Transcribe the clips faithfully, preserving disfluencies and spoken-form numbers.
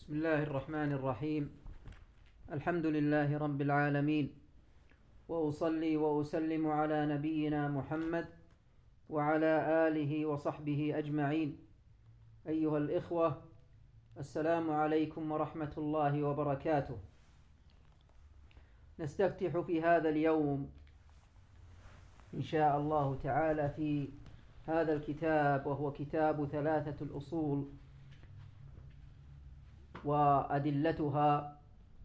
بسم الله الرحمن الرحيم. الحمد لله رب العالمين، وأصلي وأسلم على نبينا محمد وعلى آله وصحبه أجمعين. أيها الإخوة، السلام عليكم ورحمة الله وبركاته. نستفتح في هذا اليوم إن شاء الله تعالى في هذا الكتاب، وهو كتاب ثلاثة الأصول وأدلتها،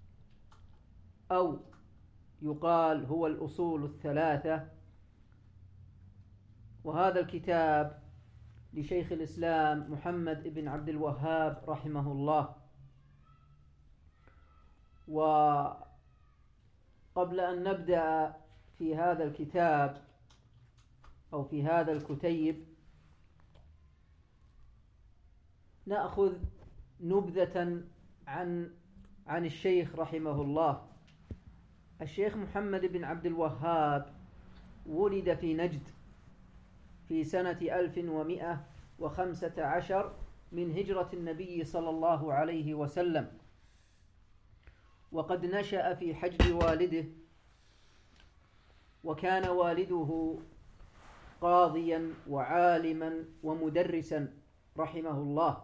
أو يقال هو الأصول الثلاثة. وهذا الكتاب لشيخ الإسلام محمد بن عبد الوهاب رحمه الله. وقبل أن نبدأ في هذا الكتاب أو في هذا الكتيب نأخذ نبذة عن عن الشيخ رحمه الله. الشيخ محمد بن عبد الوهاب ولد في نجد في سنة ألف ومئة وخمسة عشر من هجرة النبي صلى الله عليه وسلم، وقد نشأ في حجر والده، وكان والده قاضيا وعالما ومدرسا رحمه الله.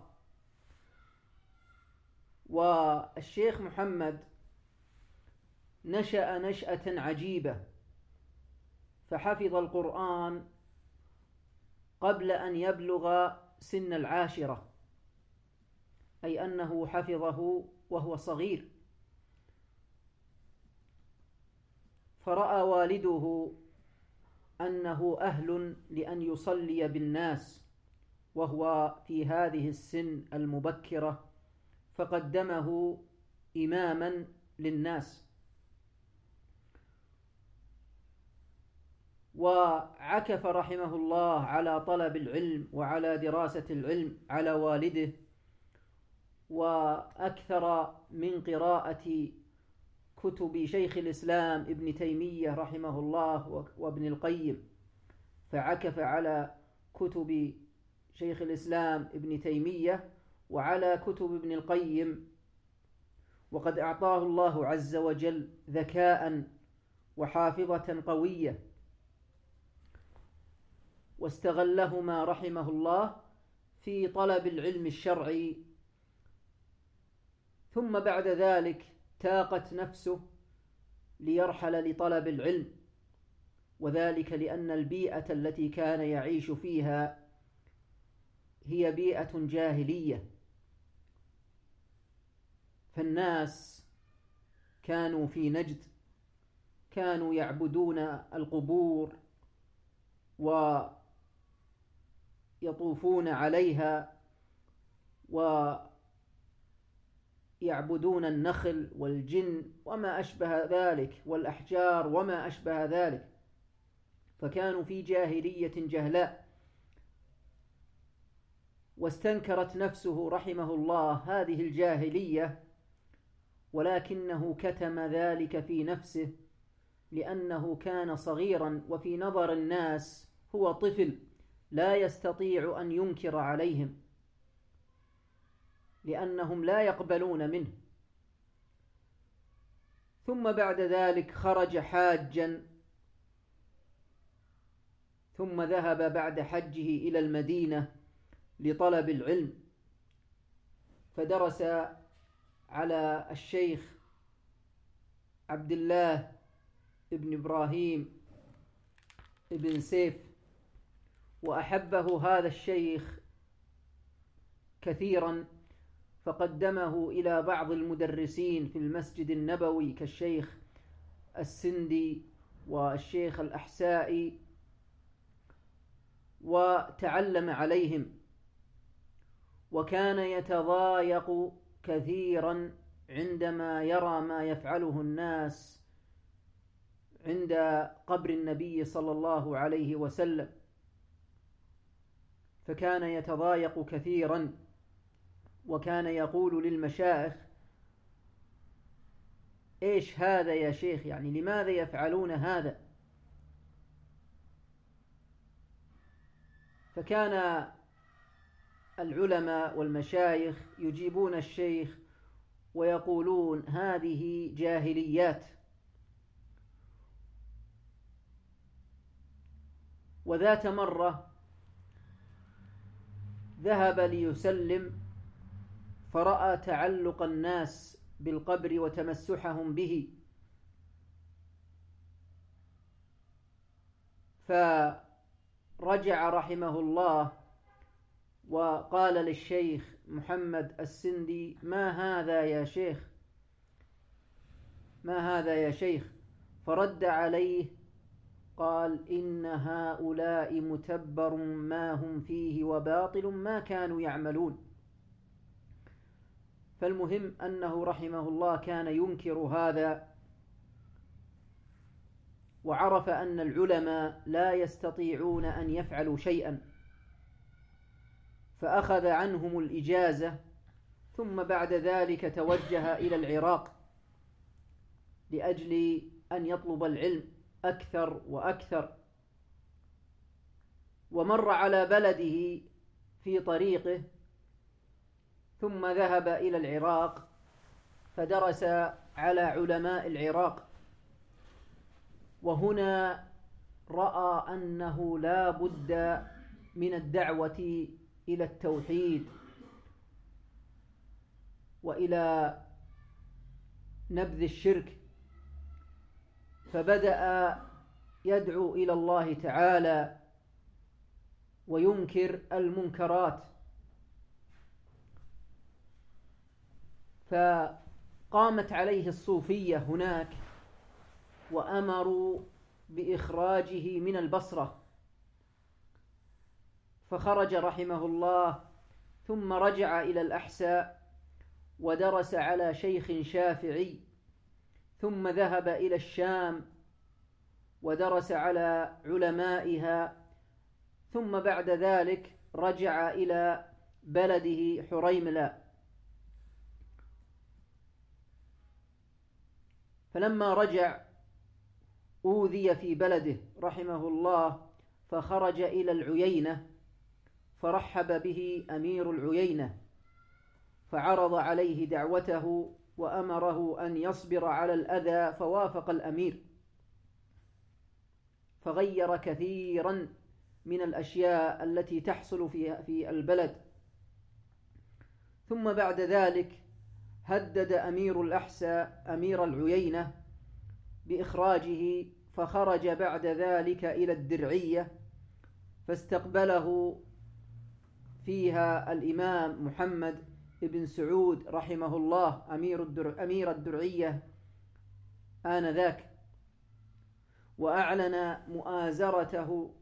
والشيخ محمد نشأ نشأة عجيبة، فحفظ القرآن قبل أن يبلغ سن العاشرة، أي أنه حفظه وهو صغير. فرأى والده أنه أهل لأن يصلي بالناس وهو في هذه السن المبكرة، فقدمه إماما للناس. وعكف رحمه الله على طلب العلم وعلى دراسة العلم على والده، وأكثر من قراءة كتب شيخ الإسلام ابن تيمية رحمه الله وابن القيم، فعكف على كتب شيخ الإسلام ابن تيمية وعلى كتب ابن القيم. وقد أعطاه الله عز وجل ذكاء وحافظة قوية، واستغلهما رحمه الله في طلب العلم الشرعي. ثم بعد ذلك تاقت نفسه ليرحل لطلب العلم، وذلك لأن البيئة التي كان يعيش فيها هي بيئة جاهلية، فالناس كانوا في نجد كانوا يعبدون القبور ويطوفون عليها ويعبدون النخل والجن وما أشبه ذلك والأحجار وما أشبه ذلك، فكانوا في جاهلية جهلاء. واستنكرت نفسه رحمه الله هذه الجاهلية، ولكنه كتم ذلك في نفسه لأنه كان صغيرا، وفي نظر الناس هو طفل لا يستطيع أن ينكر عليهم لأنهم لا يقبلون منه. ثم بعد ذلك خرج حاجا، ثم ذهب بعد حجه إلى المدينة لطلب العلم، فدرس على الشيخ عبد الله ابن إبراهيم ابن سيف، وأحبه هذا الشيخ كثيرا، فقدمه إلى بعض المدرسين في المسجد النبوي كالشيخ السندي والشيخ الأحسائي، وتعلم عليهم. وكان يتضايق كثيرا عندما يرى ما يفعله الناس عند قبر النبي صلى الله عليه وسلم، فكان يتضايق كثيرا، وكان يقول للمشايخ: إيش هذا يا شيخ؟ يعني لماذا يفعلون هذا؟ فكان العلماء والمشايخ يجيبون الشيخ ويقولون هذه جاهليات. وذات مرة ذهب ليسلم فرأى تعلق الناس بالقبر وتمسحهم به، فرجع رحمه الله وقال للشيخ محمد السندي: ما هذا يا شيخ؟ ما هذا يا شيخ؟ فرد عليه قال: إن هؤلاء متبر ما هم فيه وباطل ما كانوا يعملون. فالمهم أنه رحمه الله كان ينكر هذا، وعرف أن العلماء لا يستطيعون أن يفعلوا شيئا، فأخذ عنهم الإجازة، ثم بعد ذلك توجه إلى العراق لأجل أن يطلب العلم أكثر وأكثر. ومر على بلده في طريقه، ثم ذهب إلى العراق فدرس على علماء العراق، وهنا رأى أنه لا بد من الدعوة إلى التوحيد وإلى نبذ الشرك، فبدأ يدعو إلى الله تعالى وينكر المنكرات. فقامت عليه الصوفية هناك وأمروا بإخراجه من البصرة، فخرج رحمه الله، ثم رجع إلى الأحساء ودرس على شيخ شافعي، ثم ذهب إلى الشام ودرس على علمائها، ثم بعد ذلك رجع إلى بلده حريملة. فلما رجع أوذي في بلده رحمه الله، فخرج إلى العيينة فرحب به أمير العيينة، فعرض عليه دعوته وأمره أن يصبر على الأذى، فوافق الأمير، فغير كثيرا من الأشياء التي تحصل في في البلد. ثم بعد ذلك هدد أمير الأحساء أمير العيينة بإخراجه، فخرج بعد ذلك إلى الدرعية، فاستقبله فيها الإمام محمد بن سعود رحمه الله أمير الدرع أمير الدرعية آنذاك، وأعلن مؤازرته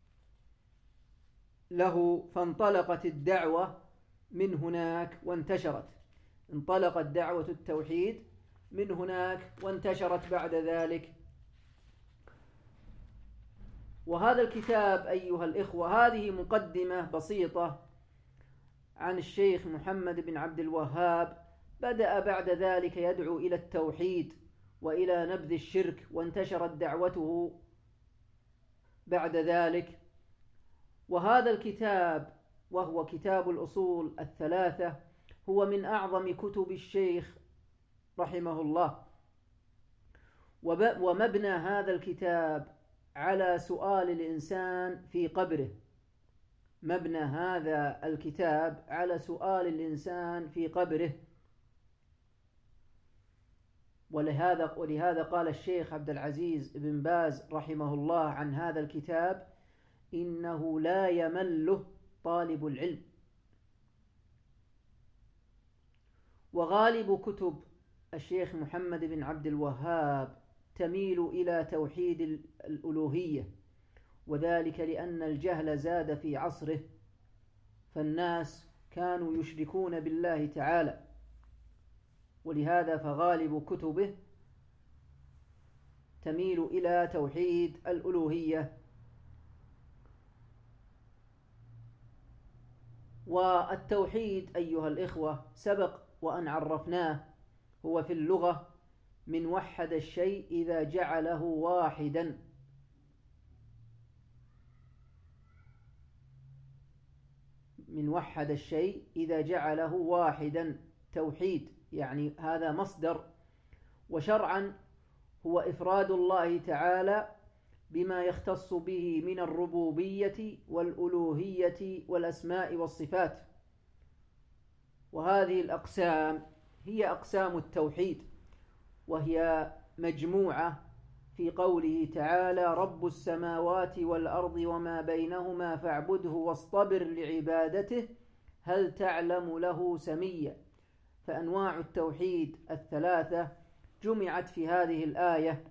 له، فانطلقت الدعوة من هناك وانتشرت. انطلقت دعوة التوحيد من هناك وانتشرت بعد ذلك. وهذا الكتاب أيها الإخوة، هذه مقدمة بسيطة عن الشيخ محمد بن عبد الوهاب. بدأ بعد ذلك يدعو إلى التوحيد وإلى نبذ الشرك، وانتشرت دعوته بعد ذلك. وهذا الكتاب وهو كتاب الأصول الثلاثة هو من أعظم كتب الشيخ رحمه الله. ومبنى هذا الكتاب على سؤال الإنسان في قبره. مبنى هذا الكتاب على سؤال الإنسان في قبره. ولهذا ولهذا قال الشيخ عبد العزيز بن باز رحمه الله عن هذا الكتاب: إنه لا يمله طالب العلم. وغالب كتب الشيخ محمد بن عبد الوهاب تميل إلى توحيد الألوهية، وذلك لأن الجهل زاد في عصره، فالناس كانوا يشركون بالله تعالى، ولهذا فغالب كتبه تميل إلى توحيد الألوهية. والتوحيد أيها الإخوة سبق وأن عرفناه، هو في اللغة من وحد الشيء إذا جعله واحدا. من وحد الشيء إذا جعله واحدا. توحيد يعني هذا مصدر، وشرعا هو إفراد الله تعالى بما يختص به من الربوبية والألوهية والأسماء والصفات. وهذه الأقسام هي أقسام التوحيد، وهي مجموعة في قوله تعالى: رب السماوات والأرض وما بينهما فاعبده واصطبر لعبادته هل تعلم له سميا. فأنواع التوحيد الثلاثة جمعت في هذه الآية: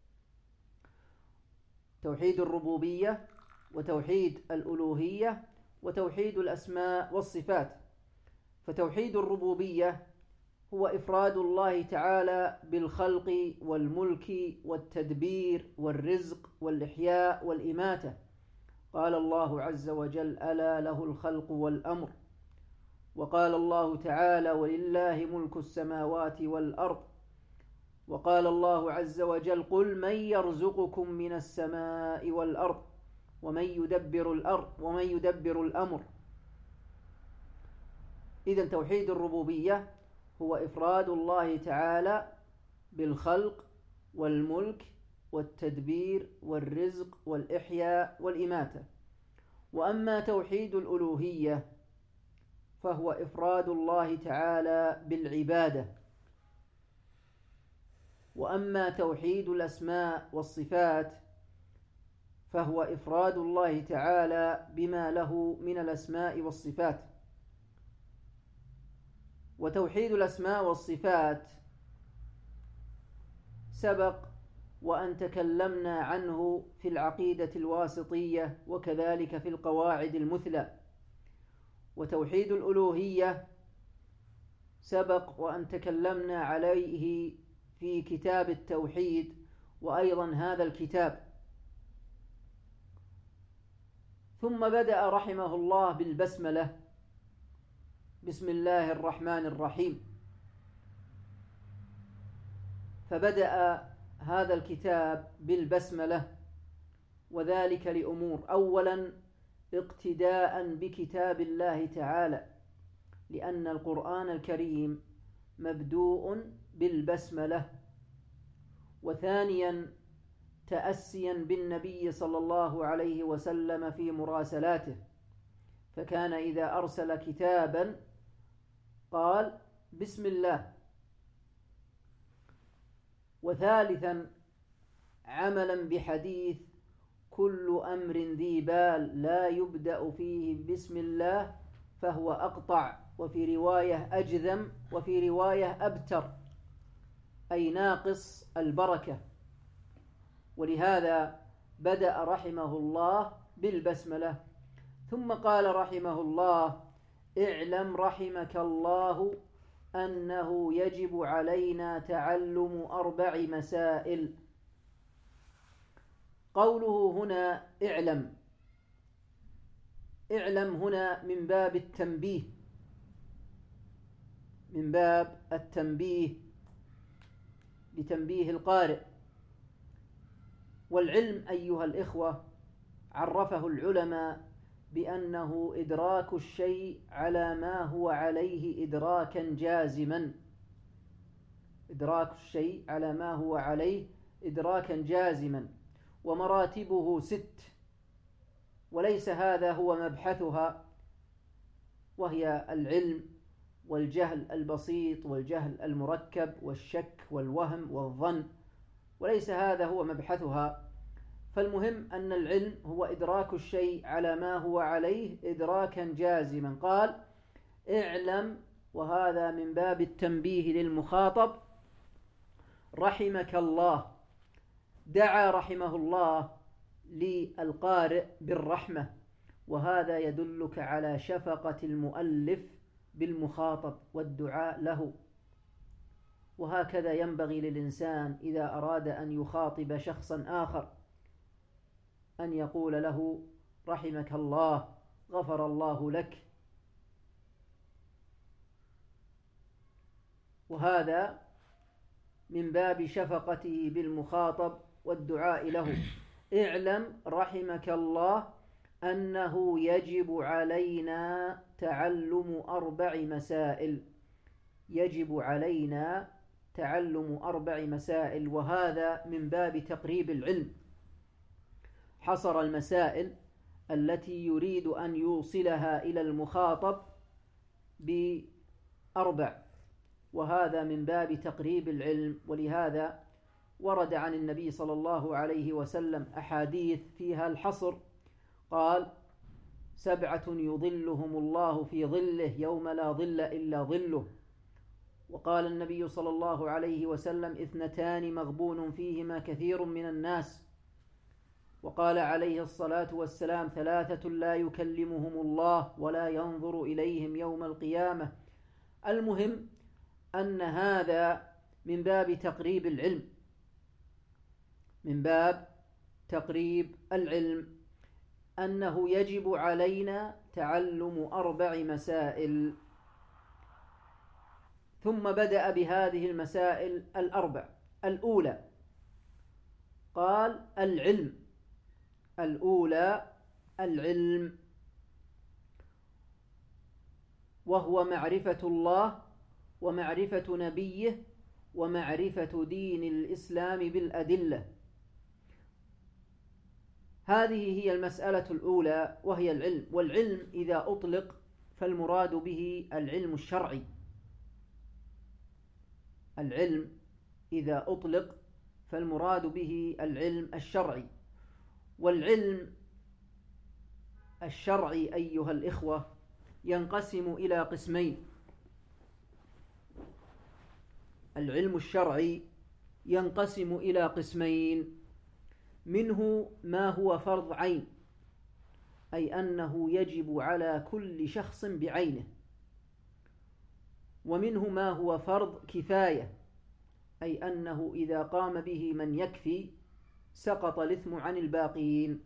توحيد الربوبية، وتوحيد الألوهية، وتوحيد الأسماء والصفات. فتوحيد الربوبية هو إفراد الله تعالى بالخلق والملك والتدبير والرزق والإحياء والإماتة. قال الله عز وجل: ألا له الخلق والأمر. وقال الله تعالى: ولله ملك السماوات والأرض. وقال الله عز وجل: قل من يرزقكم من السماء والأرض ومن يدبر الأرض ومن يدبر الأمر. إذن توحيد الربوبية هو إفراد الله تعالى بالخلق والملك والتدبير والرزق والإحياء والإماتة. وأما توحيد الألوهية فهو إفراد الله تعالى بالعبادة. وأما توحيد الأسماء والصفات فهو إفراد الله تعالى بما له من الأسماء والصفات. وتوحيد الأسماء والصفات سبق وأن تكلمنا عنه في العقيدة الواسطية وكذلك في القواعد المثلى. وتوحيد الألوهية سبق وأن تكلمنا عليه في كتاب التوحيد وأيضا هذا الكتاب. ثم بدأ رحمه الله بالبسملة: بسم الله الرحمن الرحيم. فبدأ هذا الكتاب بالبسملة، وذلك لأمور: أولا اقتداء بكتاب الله تعالى، لأن القرآن الكريم مبدوء بالبسملة. وثانيا تأسيا بالنبي صلى الله عليه وسلم في مراسلاته، فكان إذا أرسل كتابا قال بسم الله. وثالثا عملا بحديث: كل أمر ذي بال لا يبدأ فيه بسم الله فهو أقطع، وفي رواية أجذم، وفي رواية أبتر، أي ناقص البركة. ولهذا بدأ رحمه الله بالبسملة. ثم قال رحمه الله: اعلم رحمك الله أنه يجب علينا تعلم أربع مسائل. قوله هنا اعلم، اعلم هنا من باب التنبيه، من باب التنبيه لتنبيه القارئ. والعلم أيها الإخوة عرفه العلماء بأنه إدراك الشيء على ما هو عليه إدراكا جازما، إدراك الشيء على ما هو عليه إدراكا جازما. ومراتبه ست، وليس هذا هو مبحثها، وهي العلم والجهل البسيط والجهل المركب والشك والوهم والظن، وليس هذا هو مبحثها. فالمهم أن العلم هو إدراك الشيء على ما هو عليه إدراكا جازما. قال اعلم، وهذا من باب التنبيه للمخاطب. رحمك الله، دعا رحمه الله للقارئ بالرحمة، وهذا يدلك على شفقة المؤلف بالمخاطب والدعاء له. وهكذا ينبغي للإنسان إذا أراد أن يخاطب شخصا آخر أن يقول له رحمك الله، غفر الله لك. وهذا من باب شفقته بالمخاطب والدعاء له. اعلم رحمك الله أنه يجب علينا تعلم أربع مسائل. يجب علينا تعلم أربع مسائل، وهذا من باب تقريب العلم. حصر المسائل التي يريد أن يوصلها إلى المخاطب بأربع، وهذا من باب تقريب العلم. ولهذا ورد عن النبي صلى الله عليه وسلم أحاديث فيها الحصر، قال: سبعة يظلهم الله في ظله يوم لا ظل إلا ظله. وقال النبي صلى الله عليه وسلم: اثنتان مغبون فيهما كثير من الناس. وقال عليه الصلاة والسلام: ثلاثة لا يكلمهم الله ولا ينظر إليهم يوم القيامة. المهم أن هذا من باب تقريب العلم، من باب تقريب العلم، أنه يجب علينا تعلم أربع مسائل. ثم بدأ بهذه المسائل الأربع. الأولى قال: العلم. الأولى العلم، وهو معرفة الله ومعرفة نبيه ومعرفة دين الإسلام بالأدلة. هذه هي المسألة الأولى، وهي العلم. والعلم إذا أطلق فالمراد به العلم الشرعي. العلم إذا أطلق فالمراد به العلم الشرعي. والعلم الشرعي أيها الإخوة ينقسم إلى قسمين. العلم الشرعي ينقسم إلى قسمين: منه ما هو فرض عين، أي أنه يجب على كل شخص بعينه، ومنه ما هو فرض كفاية، أي أنه إذا قام به من يكفي سقط الإثم عن الباقين.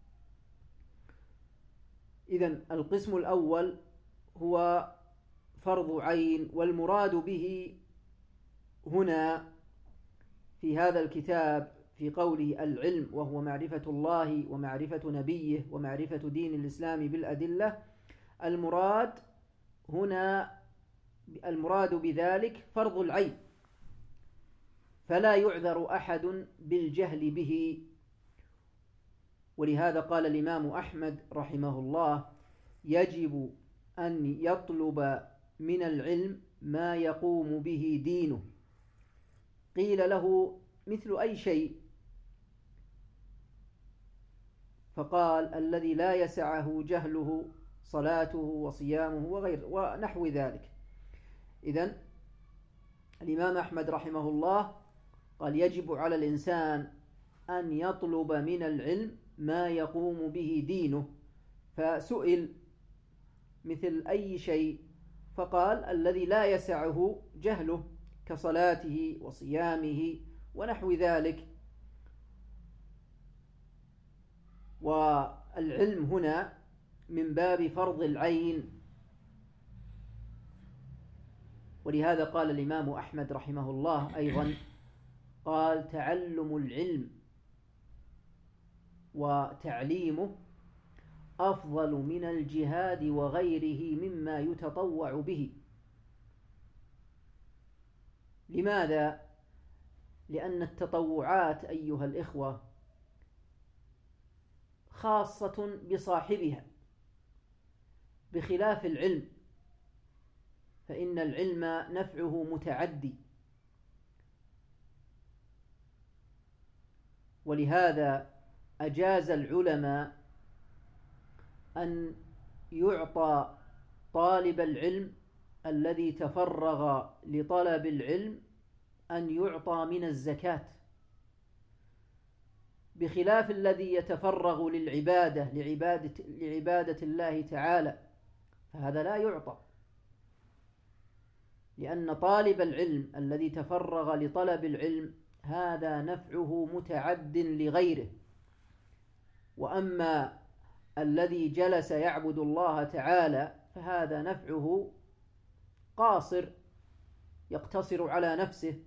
إذن القسم الأول هو فرض عين، والمراد به هنا في هذا الكتاب في قوله العلم وهو معرفة الله ومعرفة نبيه ومعرفة دين الإسلام بالأدلة، المراد هنا المراد بذلك فرض العين، فلا يعذر أحد بالجهل به. ولهذا قال الإمام أحمد رحمه الله: يجب أن يطلب من العلم ما يقوم به دينه. قيل له: مثل أي شيء؟ فقال: الذي لا يسعه جهله صلاته وصيامه وغير ونحو ذلك. إذن الإمام أحمد رحمه الله قال: يجب على الإنسان أن يطلب من العلم ما يقوم به دينه. فسئل: مثل أي شيء؟ فقال: الذي لا يسعه جهله كصلاته وصيامه ونحو ذلك. والعلم هنا من باب فرض العين. ولهذا قال الإمام أحمد رحمه الله أيضا، قال: تعلم العلم وتعليمه أفضل من الجهاد وغيره مما يتطوع به. لماذا؟ لأن التطوعات أيها الإخوة خاصة بصاحبها، بخلاف العلم، فإن العلم نفعه متعدي. ولهذا أجاز العلماء أن يعطى طالب العلم الذي تفرغ لطلب العلم أن يعطى من الزكاة، بخلاف الذي يتفرغ للعبادة لعبادة, لعبادة الله تعالى، فهذا لا يعطى، لأن طالب العلم الذي تفرغ لطلب العلم هذا نفعه متعد لغيره. وأما الذي جلس يعبد الله تعالى فهذا نفعه قاصر يقتصر على نفسه.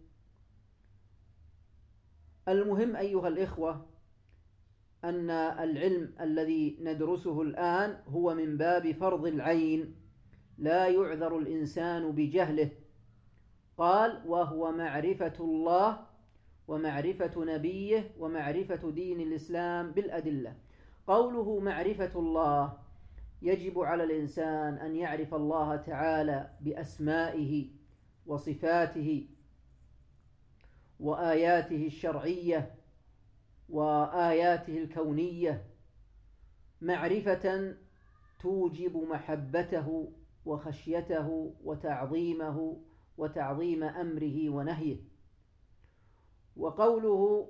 المهم أيها الإخوة أن العلم الذي ندرسه الآن هو من باب فرض العين، لا يعذر الإنسان بجهله، قال: وهو معرفة الله ومعرفة نبيه ومعرفة دين الإسلام بالأدلة. قوله معرفة الله، يجب على الإنسان أن يعرف الله تعالى بأسمائه وصفاته وآياته الشرعية وآياته الكونية معرفة توجب محبته وخشيته وتعظيمه وتعظيم أمره ونهيه. وقوله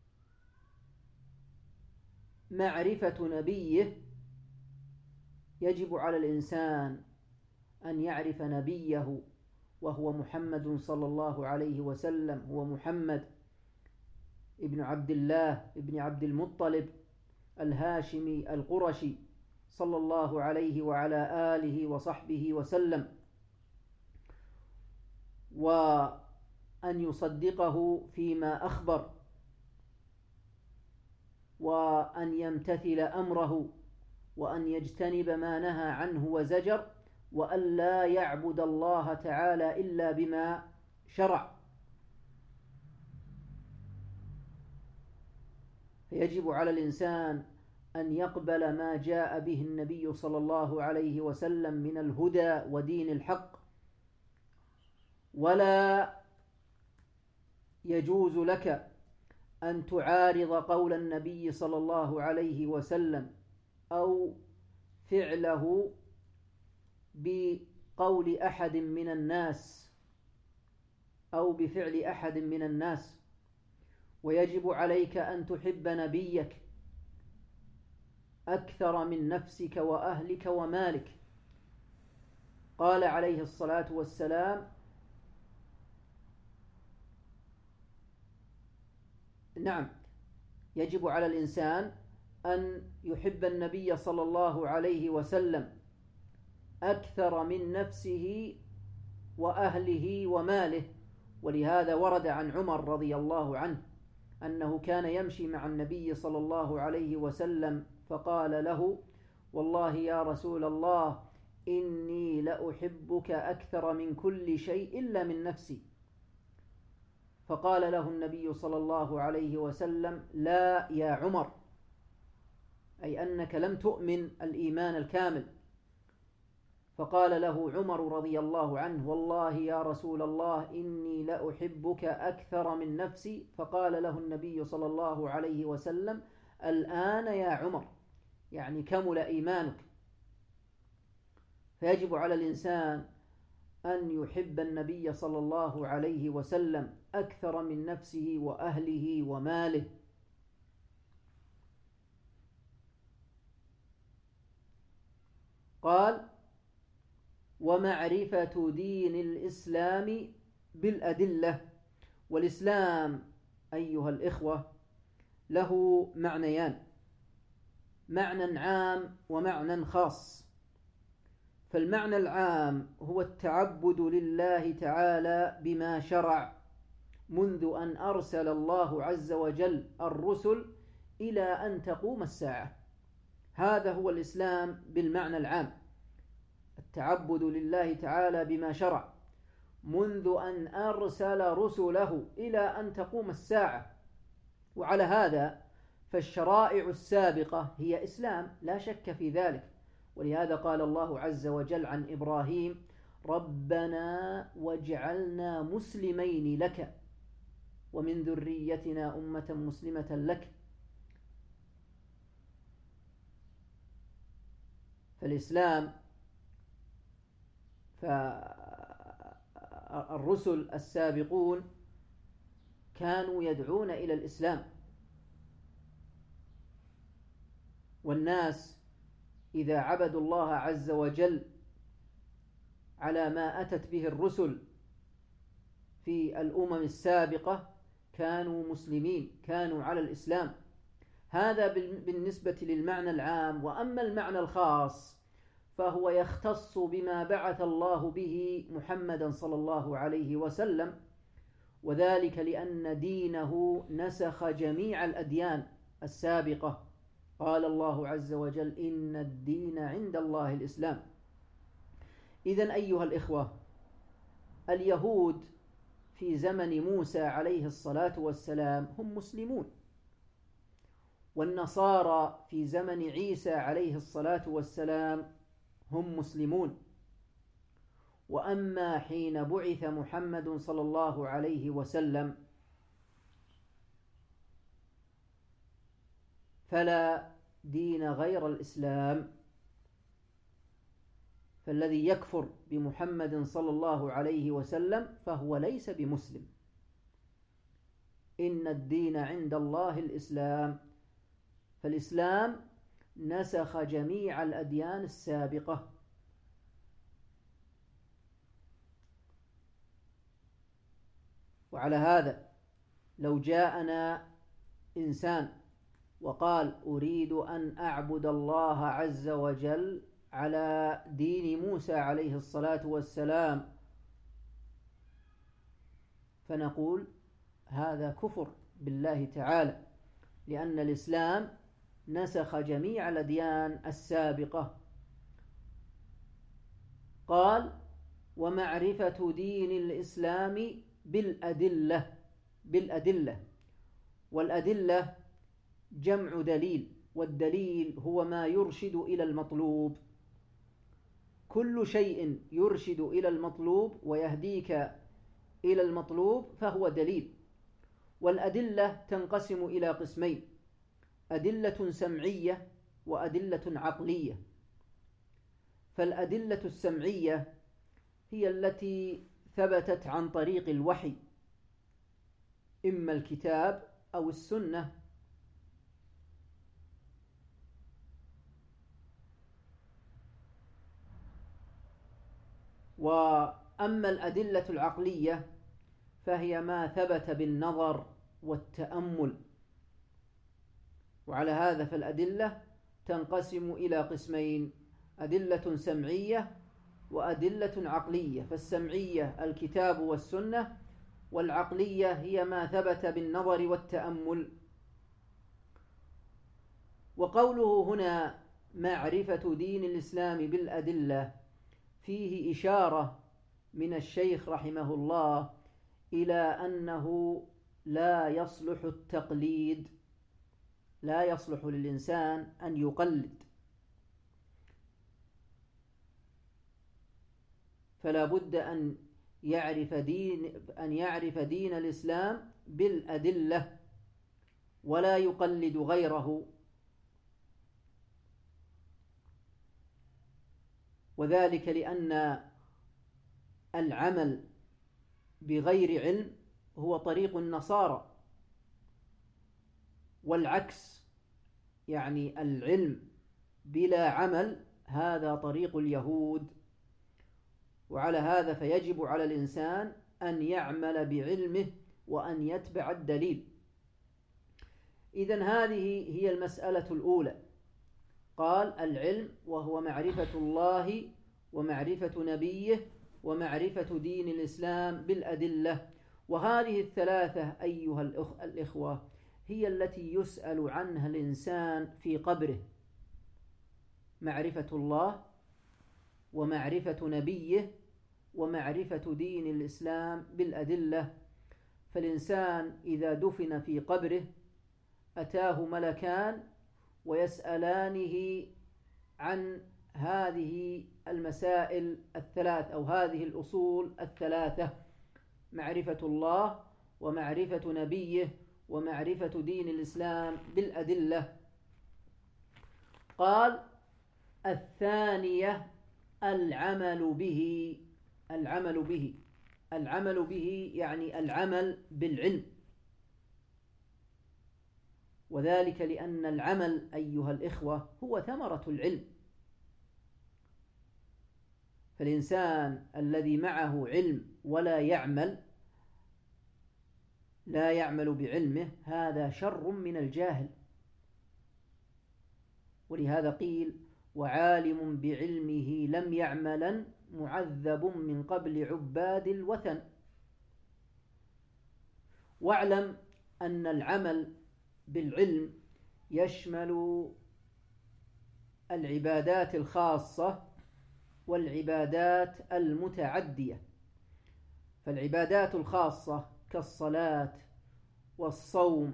معرفة نبيه، يجب على الإنسان أن يعرف نبيه وهو محمد صلى الله عليه وسلم، هو محمد ابن عبد الله ابن عبد المطلب الهاشمي القرشي صلى الله عليه وعلى آله وصحبه وسلم، وأن يصدقه فيما أخبر، وأن يمتثل أمره، وأن يجتنب ما نهى عنه وزجر، وأن لا يعبد الله تعالى إلا بما شرع. فيجب على الإنسان أن يقبل ما جاء به النبي صلى الله عليه وسلم من الهدى ودين الحق، ولا يجوز لك أن تعارض قول النبي صلى الله عليه وسلم أو فعله بقول أحد من الناس أو بفعل أحد من الناس. ويجب عليك أن تحب نبيك أكثر من نفسك وأهلك ومالك. قال عليه الصلاة والسلام: نعم، يجب على الإنسان أن يحب النبي صلى الله عليه وسلم أكثر من نفسه وأهله وماله. ولهذا ورد عن عمر رضي الله عنه أنه كان يمشي مع النبي صلى الله عليه وسلم فقال له: والله يا رسول الله إني لأحبك أكثر من كل شيء إلا من نفسي. فقال له النبي صلى الله عليه وسلم: لا يا عمر، أي أنك لم تؤمن الإيمان الكامل. فقال له عمر رضي الله عنه: والله يا رسول الله إني لأحبك أكثر من نفسي. فقال له النبي صلى الله عليه وسلم: الآن يا عمر، يعني كمل إيمانك. فيجب على الإنسان أن يحب النبي صلى الله عليه وسلم أكثر من نفسه وأهله وماله. قال: ومعرفة دين الإسلام بالأدلة. والإسلام أيها الإخوة له معنيان: معنى عام ومعنى خاص. فالمعنى العام هو التعبد لله تعالى بما شرع منذ أن أرسل الله عز وجل الرسل إلى أن تقوم الساعة. هذا هو الإسلام بالمعنى العام، التعبد لله تعالى بما شرع منذ أن أرسل رسله إلى أن تقوم الساعة. وعلى هذا فالشرائع السابقة هي إسلام لا شك في ذلك. ولهذا قال الله عز وجل عن إبراهيم: ربنا واجعلنا مسلمين لك ومن ذريتنا أمة مسلمة لك. فالإسلام، فالرسل السابقون كانوا يدعون إلى الإسلام، والناس إذا عبدوا الله عز وجل على ما أتت به الرسل في الأمم السابقة كانوا مسلمين، كانوا على الإسلام. هذا بالنسبة للمعنى العام. وأما المعنى الخاص فهو يختص بما بعث الله به محمدا صلى الله عليه وسلم، وذلك لأن دينه نسخ جميع الأديان السابقة. قال الله عز وجل: إن الدين عند الله الإسلام. إذن أيها الإخوة، اليهود في زمن موسى عليه الصلاة والسلام هم مسلمون، والنصارى في زمن عيسى عليه الصلاة والسلام هم مسلمون. وأما حين بعث محمد صلى الله عليه وسلم فلا دين غير الإسلام، فالذي يكفر بمحمد صلى الله عليه وسلم فهو ليس بمسلم. إن الدين عند الله الإسلام، فالإسلام نسخ جميع الأديان السابقة. وعلى هذا لو جاءنا إنسان وقال أريد أن أعبد الله عز وجل على دين موسى عليه الصلاة والسلام، فنقول هذا كفر بالله تعالى، لأن الإسلام نسخ جميع الأديان السابقة. قال ومعرفة دين الإسلام بالأدلة. بالأدلة، والأدلة جمع دليل، والدليل هو ما يرشد إلى المطلوب. كل شيء يرشد إلى المطلوب ويهديك إلى المطلوب فهو دليل. والأدلة تنقسم إلى قسمين: أدلة سمعية وأدلة عقلية. فالأدلة السمعية هي التي ثبتت عن طريق الوحي، إما الكتاب أو السنة. وأما الأدلة العقلية فهي ما ثبت بالنظر والتأمل. وعلى هذا فالأدلة تنقسم إلى قسمين: أدلة سمعية وأدلة عقلية. فالسمعية الكتاب والسنة، والعقلية هي ما ثبت بالنظر والتأمل. وقوله هنا معرفة دين الإسلام بالأدلة فيه إشارة من الشيخ رحمه الله إلى أنه لا يصلح التقليد، لا يصلح للإنسان أن يقلد، فلا بد أن يعرف دين أن يعرف دين الإسلام بالأدلة ولا يقلد غيره. وذلك لأن العمل بغير علم هو طريق النصارى، والعكس يعني العلم بلا عمل هذا طريق اليهود. وعلى هذا فيجب على الإنسان أن يعمل بعلمه وأن يتبع الدليل. إذن هذه هي المسألة الأولى. قال العلم وهو معرفة الله ومعرفة نبيه ومعرفة دين الإسلام بالأدلة. وهذه الثلاثة أيها الإخوة هي التي يسأل عنها الإنسان في قبره: معرفة الله ومعرفة نبيه ومعرفة دين الإسلام بالأدلة. فالإنسان إذا دفن في قبره أتاه ملكان ويسألانه عن هذه المسائل الثلاث أو هذه الأصول الثلاثة: معرفة الله ومعرفة نبيه ومعرفة دين الإسلام بالأدلة. قال الثانية العمل به. العمل به العمل به يعني العمل بالعلم، وذلك لأن العمل أيها الإخوة هو ثمرة العلم. فالإنسان الذي معه علم ولا يعمل لا يعمل بعلمه هذا شر من الجاهل. ولهذا قيل وعالم بعلمه لم يعملا معذب من قبل عباد الوثن. واعلم أن العمل بالعلم يشمل العبادات الخاصة والعبادات المتعدية. فالعبادات الخاصة كالصلاة والصوم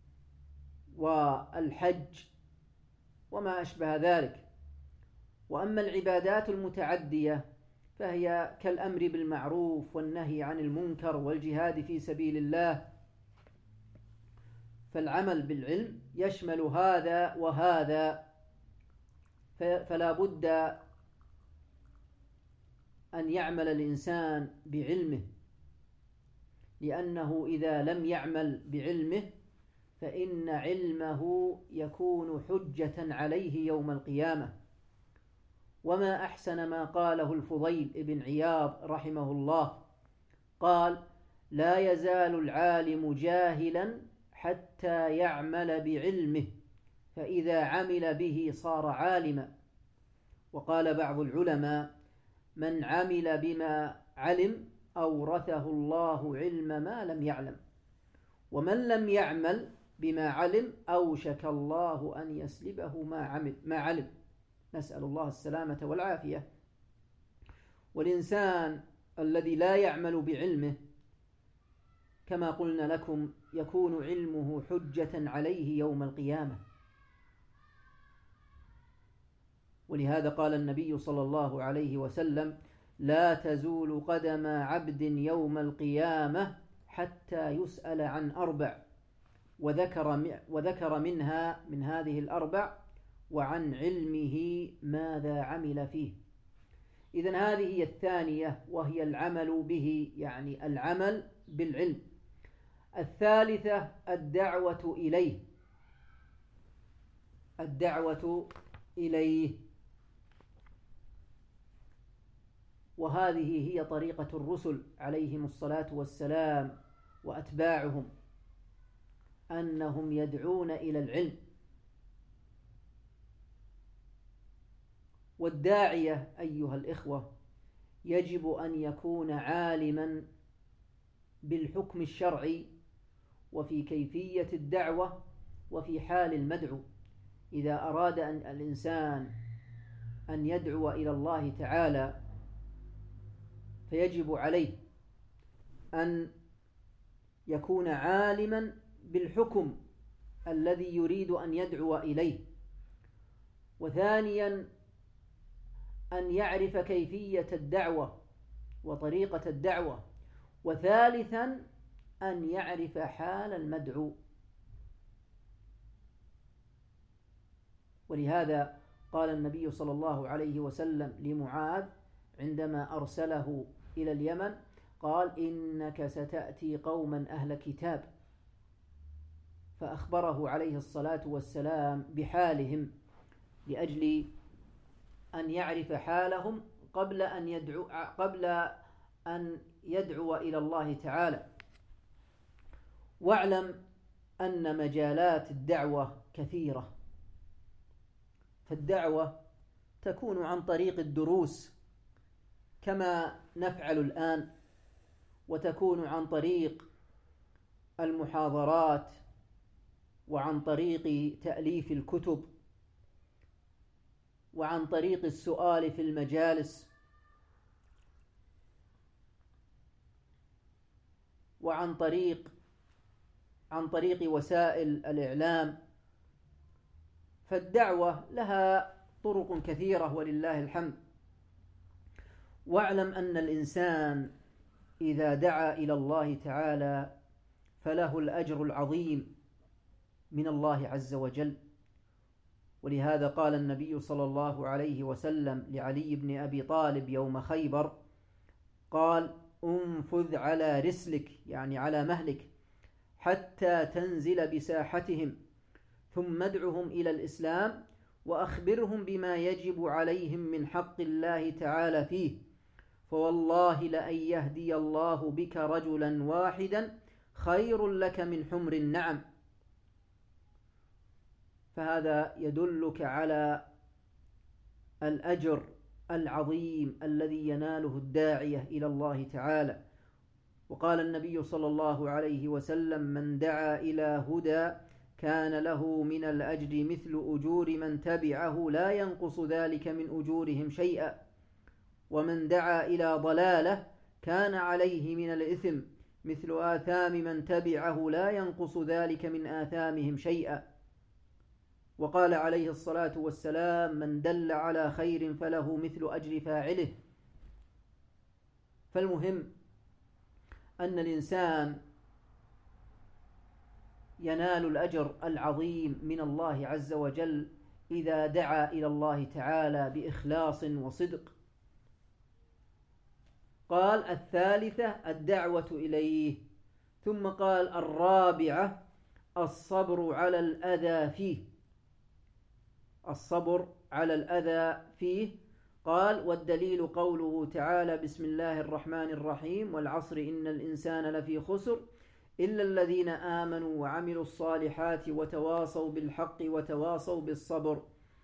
والحج وما أشبه ذلك. وأما العبادات المتعدية فهي كالأمر بالمعروف والنهي عن المنكر والجهاد في سبيل الله. فالعمل بالعلم يشمل هذا وهذا، فلا بد أن يعمل الإنسان بعلمه، لأنه إذا لم يعمل بعلمه فإن علمه يكون حجة عليه يوم القيامة. وما أحسن ما قاله الفضيل بن عياض رحمه الله، قال: لا يزال العالم جاهلا حتى يعمل بعلمه، فإذا عمل به صار عالما. وقال بعض العلماء: من عمل بما علم أورثه الله علم ما لم يعلم، ومن لم يعمل بما علم أوشك الله أن يسلبه ما عمل ما علم. نسأل الله السلامة والعافية. والإنسان الذي لا يعمل بعلمه كما قلنا لكم يكون علمه حجة عليه يوم القيامة. ولهذا قال النبي صلى الله عليه وسلم: لا تزول قدم عبد يوم القيامة حتى يسأل عن أربع، وذكر وذكر منها من هذه الأربع: وعن علمه ماذا عمل فيه. إذن هذه هي الثانية، وهي العمل به، يعني العمل بالعلم. الثالثة الدعوة إليه، الدعوة إليه، وهذه هي طريقة الرسل عليهم الصلاة والسلام وأتباعهم، أنهم يدعون إلى العلم. والداعية أيها الإخوة يجب أن يكون عالما بالحكم الشرعي وفي كيفية الدعوة وفي حال المدعو. إذا أراد أن الإنسان أن يدعو إلى الله تعالى فيجب عليه أن يكون عالما بالحكم الذي يريد أن يدعو إليه، وثانيا أن يعرف كيفية الدعوة وطريقة الدعوة، وثالثا أن يعرف حال المدعو. ولهذا قال النبي صلى الله عليه وسلم لمعاذ عندما أرسله إلى اليمن، قال: إنك ستأتي قوما أهل كتاب، فأخبره عليه الصلاة والسلام بحالهم لأجل أن يعرف حالهم قبل أن يدعو قبل أن يدعو إلى الله تعالى. واعلم أن مجالات الدعوة كثيرة، فالدعوة تكون عن طريق الدروس كما نفعل الآن، وتكون عن طريق المحاضرات، وعن طريق تأليف الكتب، وعن طريق السؤال في المجالس، وعن طريق عن طريق وسائل الإعلام. فالدعوة لها طرق كثيرة ولله الحمد. واعلم أن الإنسان إذا دعا إلى الله تعالى فله الأجر العظيم من الله عز وجل. ولهذا قال النبي صلى الله عليه وسلم لعلي بن أبي طالب يوم خيبر، قال: انفذ على رسلك، يعني على مهلك، حتى تنزل بساحتهم، ثم ادعهم إلى الإسلام وأخبرهم بما يجب عليهم من حق الله تعالى فيه، فوالله لأن يهدي الله بك رجلا واحدا خير لك من حمر النعم. فهذا يدلك على الأجر العظيم الذي يناله الداعية إلى الله تعالى. وقال النبي صلى الله عليه وسلم: من دعا إلى هدى كان له من الأجر مثل أجور من تبعه لا ينقص ذلك من أجورهم شيئا، ومن دعا إلى ضلالة كان عليه من الإثم مثل آثام من تبعه لا ينقص ذلك من آثامهم شيئا. وقال عليه الصلاة والسلام: من دل على خير فله مثل أجر فاعله. فالمهم أن الإنسان ينال الأجر العظيم من الله عز وجل إذا دعا إلى الله تعالى بإخلاص وصدق. قال: الثالثة الدعوة إليه. ثم قال: الرابعة الصبر على الأذى فيه. الصبر على الأذى فيه. قال: والدليل قوله تعالى: بسم الله الرحمن الرحيم: والعصر إن الإنسان لفي خسر إلا الذين آمنوا وعملوا الصالحات وتواصوا بالحق وتواصوا بالصبر.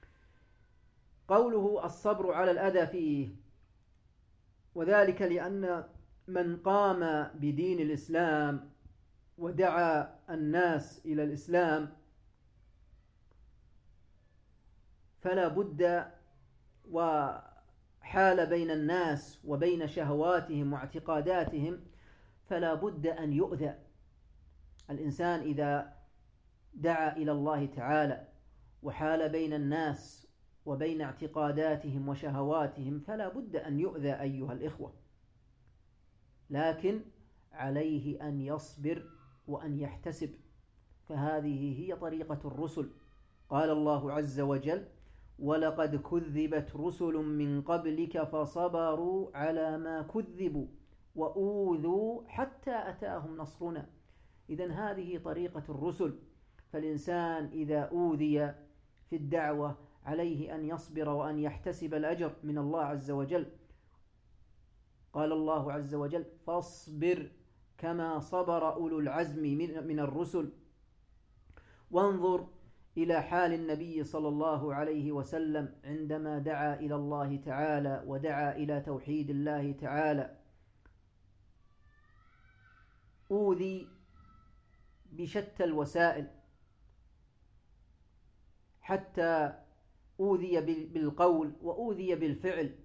قوله الصبر على الأذى فيه، وذلك لأن من قام بدين الإسلام ودعا الناس إلى الإسلام فلا بد وحال بين الناس وبين شهواتهم واعتقاداتهم، فلا بد أن يؤذى. الإنسان إذا دعا إلى الله تعالى وحال بين الناس وبين اعتقاداتهم وشهواتهم فلا بد أن يؤذى أيها الإخوة، لكن عليه أن يصبر وأن يحتسب، فهذه هي طريقة الرسل. قال الله عز وجل: ولقد كذبت رسل من قبلك فصبروا على ما كذبوا وأوذوا حتى أتاهم نصرنا. إذن هذه طريقة الرسل. فالإنسان إذا أوذي في الدعوة عليه أن يصبر وأن يحتسب الأجر من الله عز وجل. قال الله عز وجل: فاصبر كما صبر أولو العزم من الرسل. وانظر إلى حال النبي صلى الله عليه وسلم عندما دعا إلى الله تعالى ودعا إلى توحيد الله تعالى، أوذي بشتى الوسائل، حتى أوذي بالقول وأوذي بالفعل،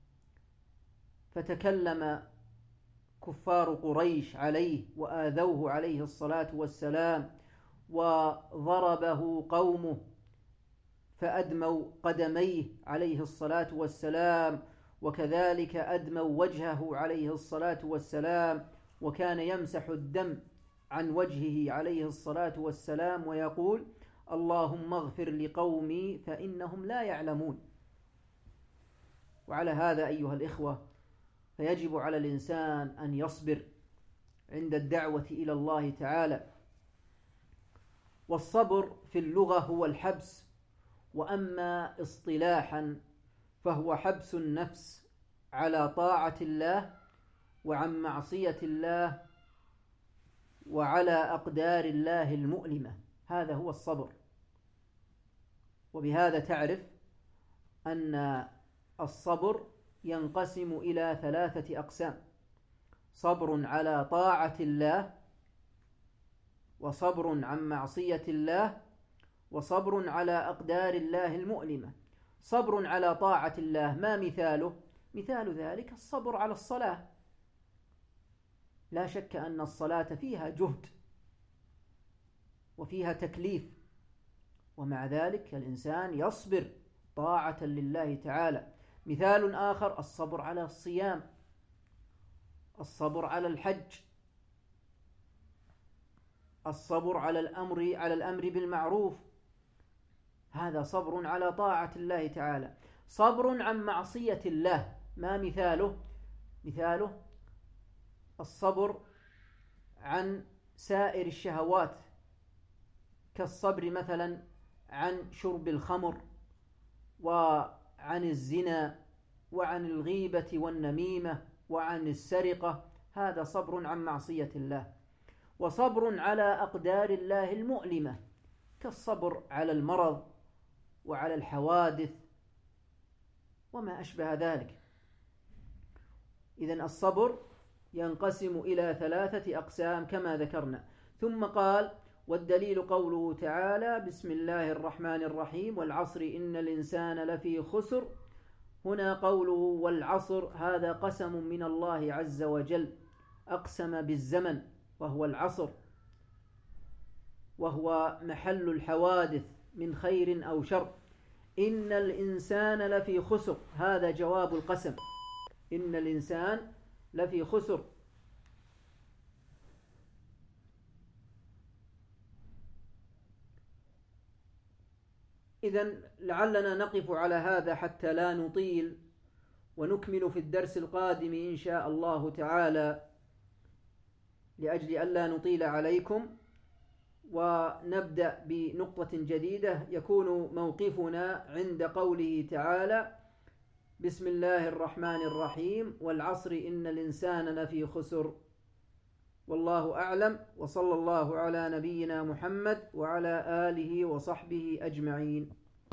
فتكلم كفار قريش عليه وآذوه عليه الصلاة والسلام، وضربه قومه فأدموا قدميه عليه الصلاة والسلام، وكذلك أدموا وجهه عليه الصلاة والسلام، وكان يمسح الدم عن وجهه عليه الصلاة والسلام ويقول: اللهم اغفر لقومي فإنهم لا يعلمون. وعلى هذا أيها الإخوة فيجب على الإنسان أن يصبر عند الدعوة إلى الله تعالى. والصبر في اللغة هو الحبس، وأما اصطلاحا فهو حبس النفس على طاعة الله وعن معصية الله وعلى أقدار الله المؤلمة، هذا هو الصبر. وبهذا تعرف أن الصبر ينقسم إلى ثلاثة أقسام: صبر على طاعة الله، وصبر عن معصية الله، وصبر على أقدار الله المؤلمة. صبر على طاعة الله ما مثاله؟ مثال ذلك الصبر على الصلاة. لا شك أن الصلاة فيها جهد وفيها تكليف، ومع ذلك الإنسان يصبر طاعة لله تعالى. مثال آخر الصبر على الصيام، الصبر على الحج، الصبر على الأمر على الأمر بالمعروف، هذا صبر على طاعة الله تعالى. صبر عن معصية الله ما مثاله؟ مثاله الصبر عن سائر الشهوات، كالصبر مثلا عن شرب الخمر وعن الزنا وعن الغيبة والنميمة وعن السرقة، هذا صبر عن معصية الله. وصبر على أقدار الله المؤلمة، كالصبر على المرض وعلى الحوادث وما أشبه ذلك. إذن الصبر ينقسم إلى ثلاثة أقسام كما ذكرنا. ثم قال: والدليل قوله تعالى: بسم الله الرحمن الرحيم: والعصر إن الإنسان لفي خسر. هنا قوله والعصر هذا قسم من الله عز وجل، أقسم بالزمن وهو العصر، وهو محل الحوادث من خير أو شر. إن الإنسان لفي خسر، هذا جواب القسم، إن الإنسان لفي خسر. إذن لعلنا نقف على هذا حتى لا نطيل، ونكمل في الدرس القادم إن شاء الله تعالى لأجل ألا نطيل عليكم، ونبدأ بنقطة جديدة يكون موقفنا عند قوله تعالى: بسم الله الرحمن الرحيم، والعصر إن الإنسان لفي خسر. والله أعلم، وصلى الله على نبينا محمد وعلى آله وصحبه أجمعين.